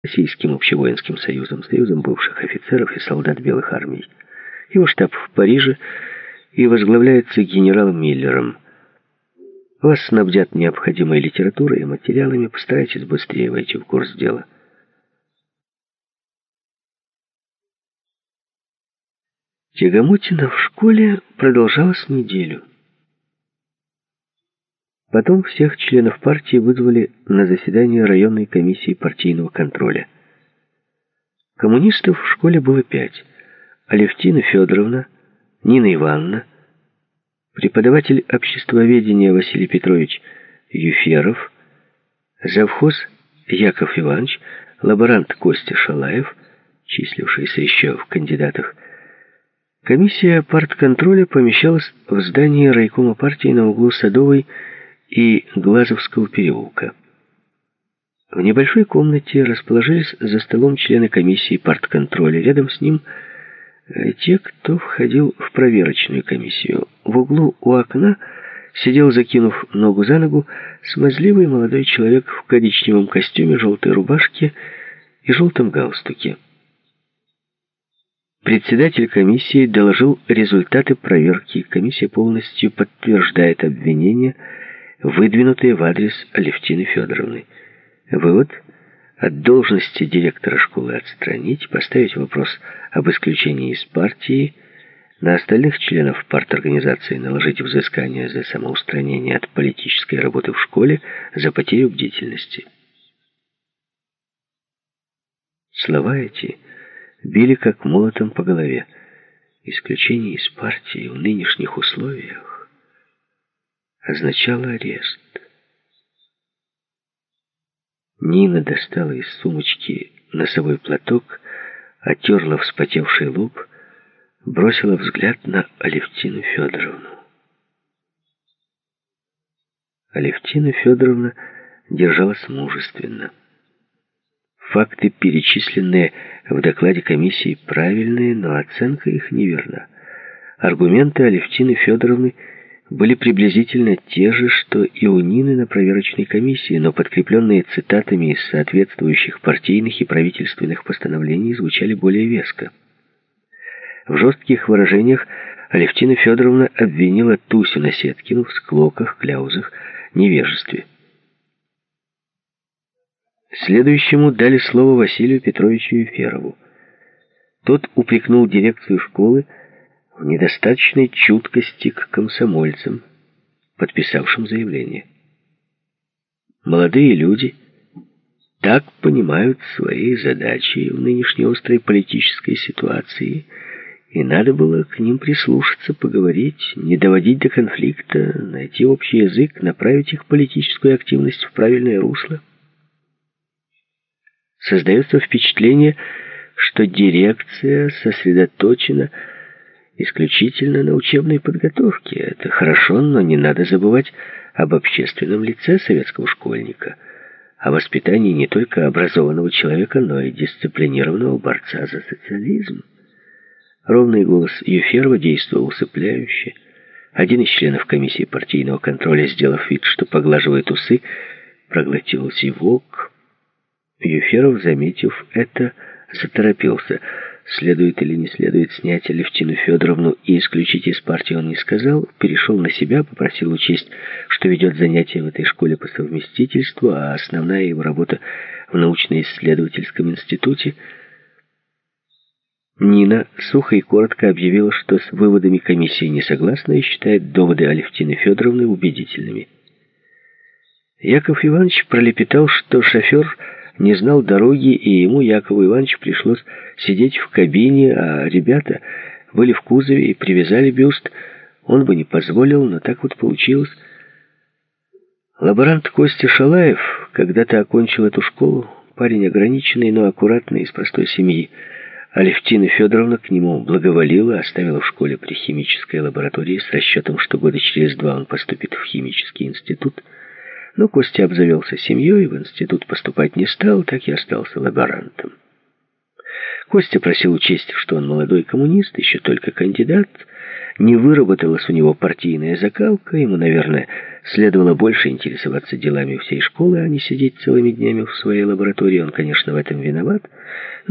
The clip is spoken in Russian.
Российским общевоинским союзом, союзом бывших офицеров и солдат белых армий. Его штаб в Париже и возглавляется генералом Миллером. Вас снабдят необходимой литературой и материалами, постарайтесь быстрее войти в курс дела. Тягомотина в школе продолжалась неделю. Потом всех членов партии вызвали на заседание районной комиссии партийного контроля. Коммунистов в школе было 5. Алевтина Федоровна, Нина Ивановна, преподаватель обществоведения Василий Петрович Юферов, завхоз Яков Иванович, лаборант Костя Шалаев, числившийся еще в кандидатах. Комиссия партконтроля помещалась в здании райкома партии на углу Садовой и Глазовского переулка. В небольшой комнате расположились за столом члены комиссии партконтроля. Рядом с ним те, кто входил в проверочную комиссию. В углу у окна сидел, закинув ногу за ногу, смазливый молодой человек в коричневом костюме, желтой рубашке и желтом галстуке. Председатель комиссии доложил результаты проверки. Комиссия полностью подтверждает обвинения, выдвинутые в адрес Алевтины Федоровны. Вывод: от должности директора школы отстранить, поставить вопрос об исключении из партии, на остальных членов парторганизации наложить взыскание за самоустранение от политической работы в школе, за потерю бдительности. Слова эти били как молотом по голове. Исключение из партии в нынешних условиях означало арест. Нина достала из сумочки носовой платок, отерла вспотевший лоб, бросила взгляд на Алевтину Федоровну. Алевтина Федоровна держалась мужественно. Факты, перечисленные в докладе комиссии, правильные, но оценка их неверна. Аргументы Алевтины Федоровны были приблизительно те же, что и у Нины на проверочной комиссии, но подкрепленные цитатами из соответствующих партийных и правительственных постановлений звучали более веско. В жестких выражениях Алевтина Федоровна обвинила Тусю Насеткину в склоках, кляузах, невежестве. Следующему дали слово Василию Петровичу Юферову. Тот упрекнул дирекцию школы в недостаточной чуткости к комсомольцам, подписавшим заявление. Молодые люди так понимают свои задачи в нынешней острой политической ситуации, и надо было к ним прислушаться, поговорить, не доводить до конфликта, найти общий язык, направить их политическую активность в правильное русло. Создается впечатление, что дирекция сосредоточена исключительно на учебной подготовке. Это хорошо, но не надо забывать об общественном лице советского школьника, о воспитании не только образованного человека, но и дисциплинированного борца за социализм. Ровный голос Юферова действовал усыпляюще. Один из членов комиссии партийного контроля, сделав вид, что поглаживает усы, проглотил зевок. Юферов, заметив это, заторопился. Следует или не следует снять Алевтину Федоровну и исключить из партии он не сказал, перешел на себя, попросил учесть, что ведет занятия в этой школе по совместительству, а основная его работа в научно-исследовательском институте. Нина сухо и коротко объявила, что с выводами комиссии не согласна и считает доводы Алевтины Федоровны убедительными. Яков Иванович пролепетал, что шофер не знал дороги, и ему, Якову Ивановичу, пришлось сидеть в кабине, а ребята были в кузове и привязали бюст. Он бы не позволил, но так вот получилось. Лаборант Костя Шалаев когда-то окончил эту школу, парень ограниченный, но аккуратный, из простой семьи. Алевтина Федоровна к нему благоволила, оставила в школе при химической лаборатории с расчетом, что года через 2 он поступит в химический институт. Но Костя обзавелся семьей, в институт поступать не стал, так и остался лаборантом. Костя просил учесть, что он молодой коммунист, еще только кандидат, не выработалась у него партийная закалка, ему, наверное, следовало больше интересоваться делами всей школы, а не сидеть целыми днями в своей лаборатории. Он, конечно, в этом виноват.